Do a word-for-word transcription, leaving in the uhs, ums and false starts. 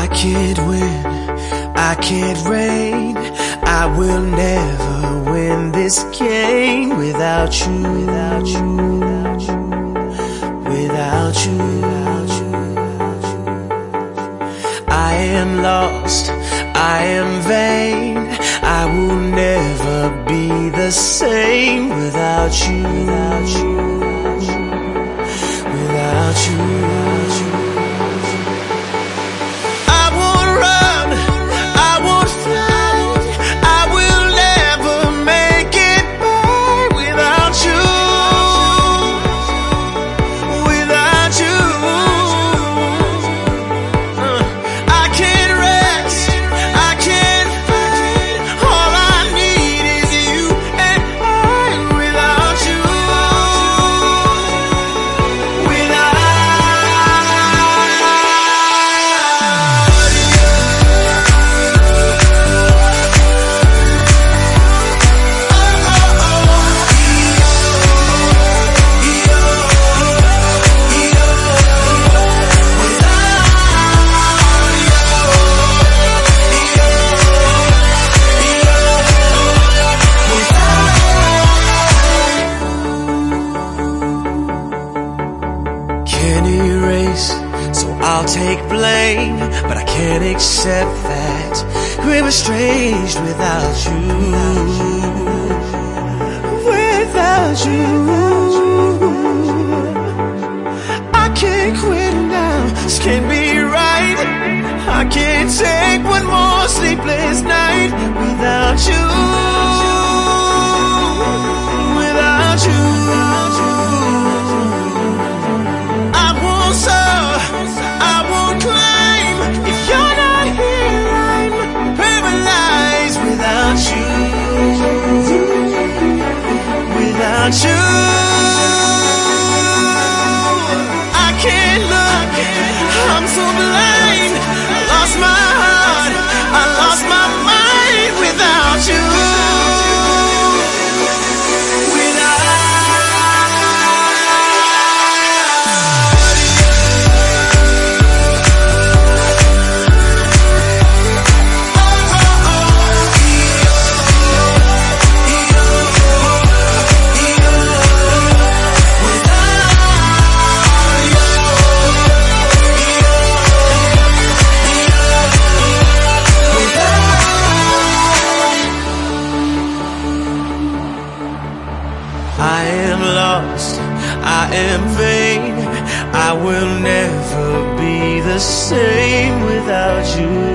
can't win, I can't reign, I will never win this game without you, without you, without you, without you, without you. I am lost, I am vain, I will never be the same without you, without you, without you, without you. So I'll take blame, but I can't accept that we're estranged without you, without you. I can't quit now, this can't be right. I can't take one more sleepless night without you, without you. Without you, I can't look, I'm so blind. I lost my heart, I lost my mind without you. I am lost, I am vain, I will never be the same without you.